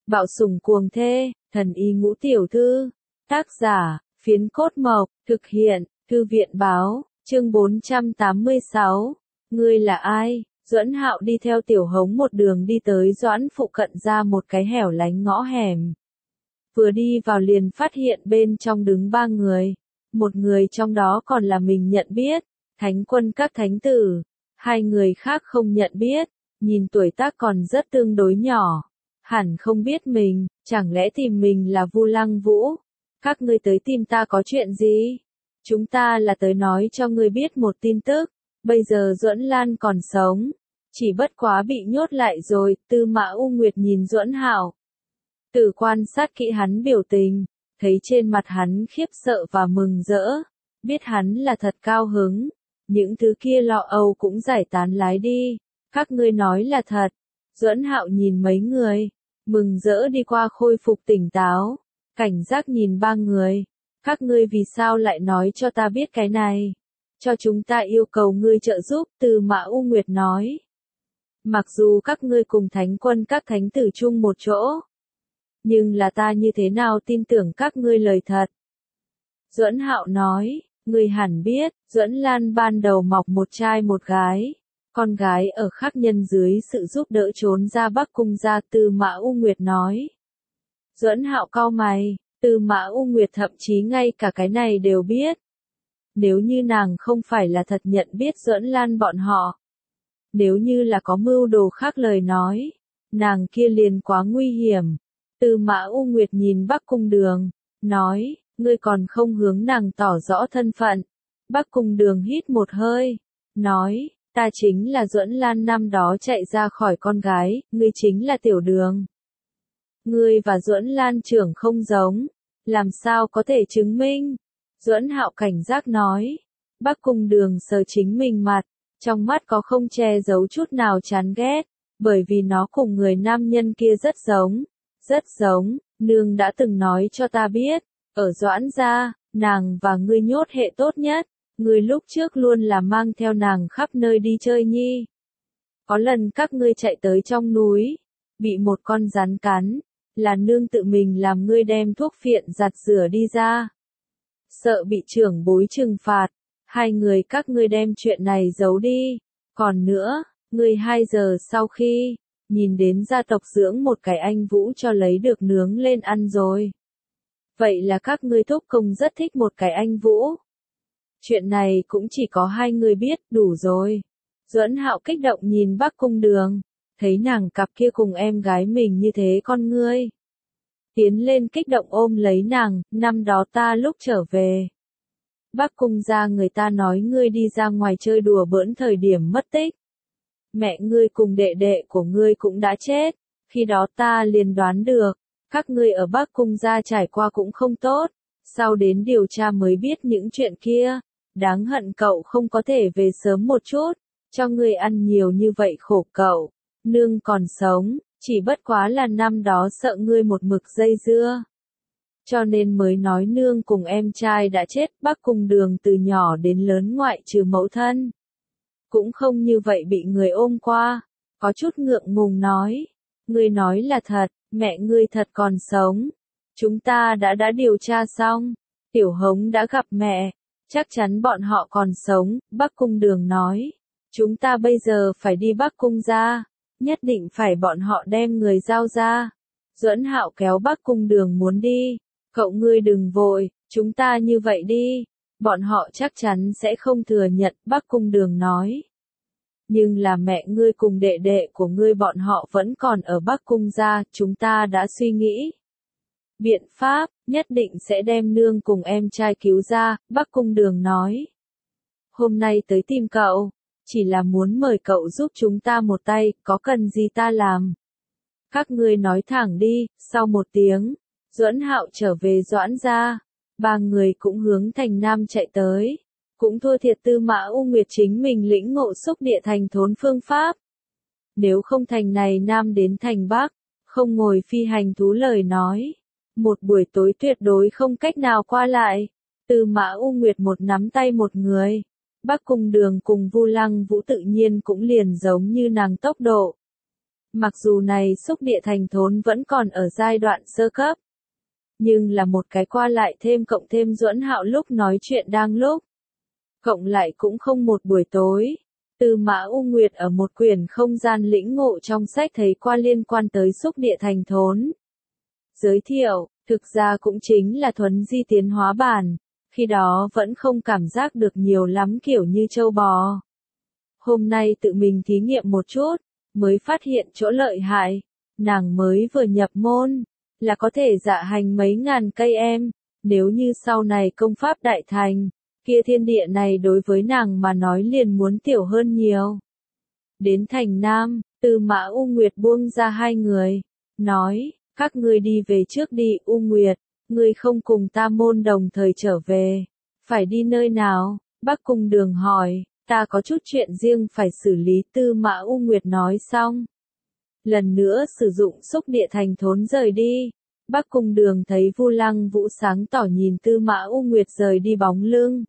Bạo sủng cuồng thê, thần y ngũ tiểu thư. Tác giả, Phiến Cốt Mộc, thực hiện, Thư viện báo, chương 486. Ngươi là ai? Duẫn Hạo đi theo Tiểu Hống một đường đi tới Doãn phụ cận ra một cái hẻo lánh ngõ hẻm. Vừa đi vào liền phát hiện bên trong đứng 3 người. Một người trong đó còn là mình nhận biết, thánh quân các thánh tử. 2 người khác không nhận biết, nhìn tuổi tác còn rất tương đối nhỏ. Hẳn không biết mình, chẳng lẽ tìm mình là Vu Lăng Vũ? Các ngươi tới tìm ta có chuyện gì? Chúng ta là tới nói cho ngươi biết một tin tức, bây giờ Duẫn Lan còn sống, chỉ bất quá bị nhốt lại rồi. Tư Mã U Nguyệt nhìn Duẫn Hạo, từ quan sát kỹ hắn biểu tình, thấy trên mặt hắn khiếp sợ và mừng rỡ, biết hắn là thật cao hứng, những thứ kia lo âu cũng giải tán lái đi. Các ngươi nói là thật. Duẫn Hạo nhìn mấy người, mừng rỡ đi qua khôi phục tỉnh táo, cảnh giác nhìn 3 người. Các ngươi vì sao lại nói cho ta biết cái này? Cho chúng ta yêu cầu ngươi trợ giúp, Tư Mã U Nguyệt nói. Mặc dù các ngươi cùng thánh quân các thánh tử chung một chỗ, nhưng là ta như thế nào tin tưởng các ngươi lời thật? Duẫn Hạo nói, ngươi hẳn biết, Duẫn Lan ban đầu mọc một trai một gái. Con gái ở khác nhân dưới sự giúp đỡ trốn ra Bắc Cung ra. Tư Mã U Nguyệt nói. Duẫn Hạo cau mày, Tư Mã U Nguyệt thậm chí ngay cả cái này đều biết. Nếu như nàng không phải là thật nhận biết Duẫn Lan bọn họ, nếu như là có mưu đồ khác lời nói, nàng kia liền quá nguy hiểm. Tư Mã U Nguyệt nhìn Bắc Cung Đường, nói, ngươi còn không hướng nàng tỏ rõ thân phận. Bắc Cung Đường hít một hơi, nói, ta chính là Duẫn Lan năm đó chạy ra khỏi con gái, ngươi chính là Tiểu Đường. Ngươi và Duẫn Lan trưởng không giống, làm sao có thể chứng minh? Duẫn Hạo cảnh giác nói. Bắc Cung Đường sờ chính mình mặt, trong mắt có không che giấu chút nào chán ghét, bởi vì nó cùng người nam nhân kia rất giống. Rất giống, nương đã từng nói cho ta biết, ở Doãn gia, nàng và ngươi nhốt hệ tốt nhất. Ngươi lúc trước luôn là mang theo nàng khắp nơi đi chơi nhi. Có lần các ngươi chạy tới trong núi, bị một con rắn cắn, là nương tự mình làm ngươi đem thuốc phiện giặt rửa đi ra. Sợ bị trưởng bối trừng phạt, 2 người các ngươi đem chuyện này giấu đi. Còn nữa, ngươi 2 giờ sau khi, nhìn đến gia tộc dưỡng một cái anh Vũ cho lấy được nướng lên ăn rồi. Vậy là các ngươi thúc công rất thích một cái anh Vũ. Chuyện này cũng chỉ có 2 người biết, đủ rồi. Duẫn Hạo kích động nhìn Bắc Cung Đường, thấy nàng cặp kia cùng em gái mình như thế con ngươi. Tiến lên kích động ôm lấy nàng, năm đó ta lúc trở về. Bắc Cung gia người ta nói ngươi đi ra ngoài chơi đùa bỡn thời điểm mất tích. Mẹ ngươi cùng đệ đệ của ngươi cũng đã chết, khi đó ta liền đoán được, các ngươi ở Bắc Cung gia trải qua cũng không tốt, sau đến điều tra mới biết những chuyện kia. Đáng hận cậu không có thể về sớm một chút, cho ngươi ăn nhiều như vậy khổ cậu. Nương còn sống, chỉ bất quá là năm đó sợ ngươi một mực dây dưa, cho nên mới nói nương cùng em trai đã chết. Bắc Cung Đường từ nhỏ đến lớn ngoại trừ mẫu thân, cũng không như vậy bị người ôm qua, có chút ngượng ngùng nói, ngươi nói là thật, mẹ ngươi thật còn sống. Chúng ta đã điều tra xong, Tiểu Hống đã gặp mẹ. Chắc chắn bọn họ còn sống, Bắc Cung Đường nói. Chúng ta bây giờ phải đi Bắc Cung gia, nhất định phải bọn họ đem người giao ra. Duẫn Hạo kéo Bắc Cung Đường muốn đi. Cậu ngươi đừng vội, chúng ta như vậy đi. Bọn họ chắc chắn sẽ không thừa nhận, Bắc Cung Đường nói. Nhưng là mẹ ngươi cùng đệ đệ của ngươi bọn họ vẫn còn ở Bắc Cung gia, chúng ta đã suy nghĩ biện pháp, nhất định sẽ đem nương cùng em trai cứu ra. Bắc Cung Đường nói. Hôm nay tới tìm cậu, chỉ là muốn mời cậu giúp chúng ta một tay, có cần gì ta làm? Các ngươi nói thẳng đi. Sau 1 tiếng, Duẫn Hạo trở về Doãn gia, 3 người cũng hướng thành Nam chạy tới. Cũng thua thiệt Tư Mã U Nguyệt chính mình lĩnh ngộ xúc địa thành thốn phương pháp. Nếu không thành này Nam đến thành Bắc, không ngồi phi hành thú lời nói, một buổi tối tuyệt đối không cách nào qua lại. Tư Mã U Nguyệt một nắm tay một người. Bắc Cung Đường cùng Vu Lăng Vũ tự nhiên cũng liền giống như nàng tốc độ. Mặc dù này xúc địa thành thốn vẫn còn ở giai đoạn sơ cấp, nhưng là một cái qua lại thêm cộng thêm Duẫn Hạo lúc nói chuyện đang lúc. Cộng lại cũng không một buổi tối. Tư Mã U Nguyệt ở một quyển không gian lĩnh ngộ trong sách thấy qua liên quan tới xúc địa thành thốn. Giới thiệu, thực ra cũng chính là thuấn di tiến hóa bản, khi đó vẫn không cảm giác được nhiều lắm kiểu như trâu bò. Hôm nay tự mình thí nghiệm một chút, mới phát hiện chỗ lợi hại, nàng mới vừa nhập môn, là có thể dạ hành mấy ngàn cây em, nếu như sau này công pháp đại thành, kia thiên địa này đối với nàng mà nói liền muốn tiểu hơn nhiều. Đến thành Nam, Tư Mã U Nguyệt buông ra hai người, nói, các ngươi đi về trước đi. U Nguyệt, ngươi không cùng ta môn đồng thời trở về, phải đi nơi nào? Bắc Cung Đường hỏi, ta có chút chuyện riêng phải xử lý. Tư Mã U Nguyệt nói xong, lần nữa sử dụng xúc địa thành thốn rời đi. Bắc Cung Đường thấy Vu Lăng Vũ sáng tỏ nhìn Tư Mã U Nguyệt rời đi bóng lưng.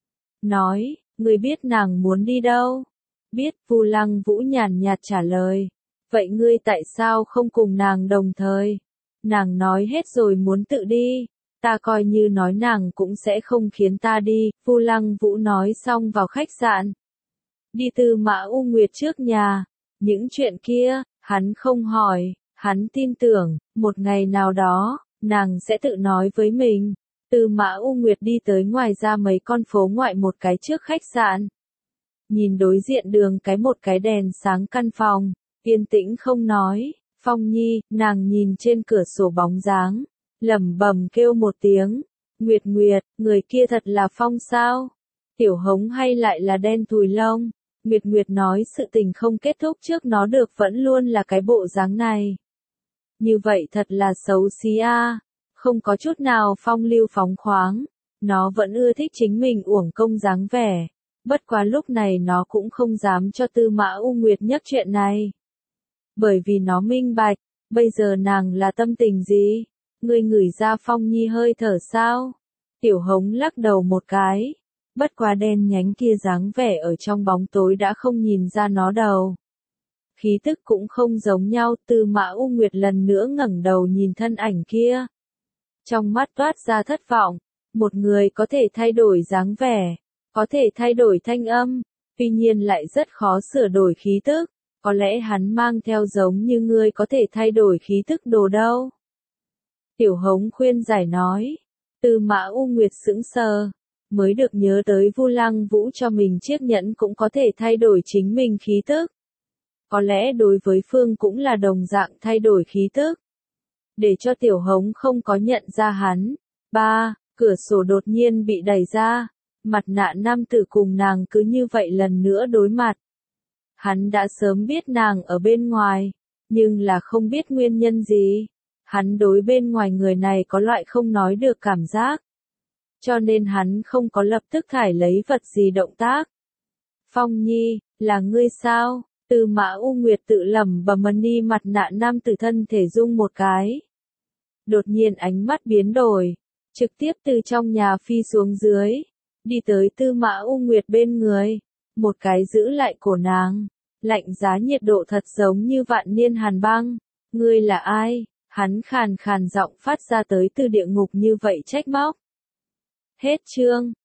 Nói, ngươi biết nàng muốn đi đâu? Biết. Vu Lăng Vũ nhàn nhạt trả lời. Vậy ngươi tại sao không cùng nàng đồng thời? Nàng nói hết rồi muốn tự đi. Ta coi như nói nàng cũng sẽ không khiến ta đi. Vu Lăng Vũ nói xong vào khách sạn. Đi Tư Mã U Nguyệt trước nhà. Những chuyện kia, hắn không hỏi, hắn tin tưởng, một ngày nào đó, nàng sẽ tự nói với mình. Tư Mã U Nguyệt đi tới ngoài ra mấy con phố ngoại một cái trước khách sạn. Nhìn đối diện đường cái một cái đèn sáng căn phòng, yên tĩnh không nói. Phong Nhi, nàng nhìn trên cửa sổ bóng dáng, lẩm bẩm kêu một tiếng. Nguyệt Nguyệt, người kia thật là Phong sao? Tiểu Hống hay lại là đen thùi lông? Nguyệt Nguyệt nói sự tình không kết thúc trước nó được vẫn luôn là cái bộ dáng này. Như vậy thật là xấu xí a, không có chút nào phong lưu phóng khoáng, nó vẫn ưa thích chính mình uổng công dáng vẻ. Bất quá lúc này nó cũng không dám cho Tư Mã U Nguyệt nhắc chuyện này. Bởi vì nó minh bạch, bây giờ nàng là tâm tình gì? Ngươi ngửi ra Phong Nhi hơi thở sao? Tiểu Hống lắc đầu một cái. Bất quá đen nhánh kia dáng vẻ ở trong bóng tối đã không nhìn ra nó đầu. Khí tức cũng không giống nhau. Tư Mã U Nguyệt lần nữa ngẩng đầu nhìn thân ảnh kia. Trong mắt toát ra thất vọng. Một người có thể thay đổi dáng vẻ, có thể thay đổi thanh âm, tuy nhiên lại rất khó sửa đổi khí tức. Có lẽ hắn mang theo giống như ngươi có thể thay đổi khí tức đồ đâu. Tiểu Hống khuyên giải nói. Tư Mã U Nguyệt sững sờ, mới được nhớ tới Vu Lăng Vũ cho mình chiếc nhẫn cũng có thể thay đổi chính mình khí tức. Có lẽ đối với Phương cũng là đồng dạng thay đổi khí tức. Để cho Tiểu Hống không có nhận ra hắn. Cửa sổ đột nhiên bị đẩy ra. Mặt nạ nam tử cùng nàng cứ như vậy lần nữa đối mặt. Hắn đã sớm biết nàng ở bên ngoài, nhưng là không biết nguyên nhân gì. Hắn đối bên ngoài người này có loại không nói được cảm giác. Cho nên hắn không có lập tức thải lấy vật gì động tác. Phong Nhi, là ngươi sao? Tư Mã U Nguyệt tự lẩm bẩm đi. Mặt nạ nam tử thân thể rung một cái. Đột nhiên ánh mắt biến đổi, trực tiếp từ trong nhà phi xuống dưới, đi tới Tư Mã U Nguyệt bên người, một cái giữ lại cổ nàng, lạnh giá nhiệt độ thật giống như vạn niên hàn băng. Ngươi là ai? Hắn khàn khàn giọng phát ra tới từ địa ngục như vậy trách móc. Hết chương.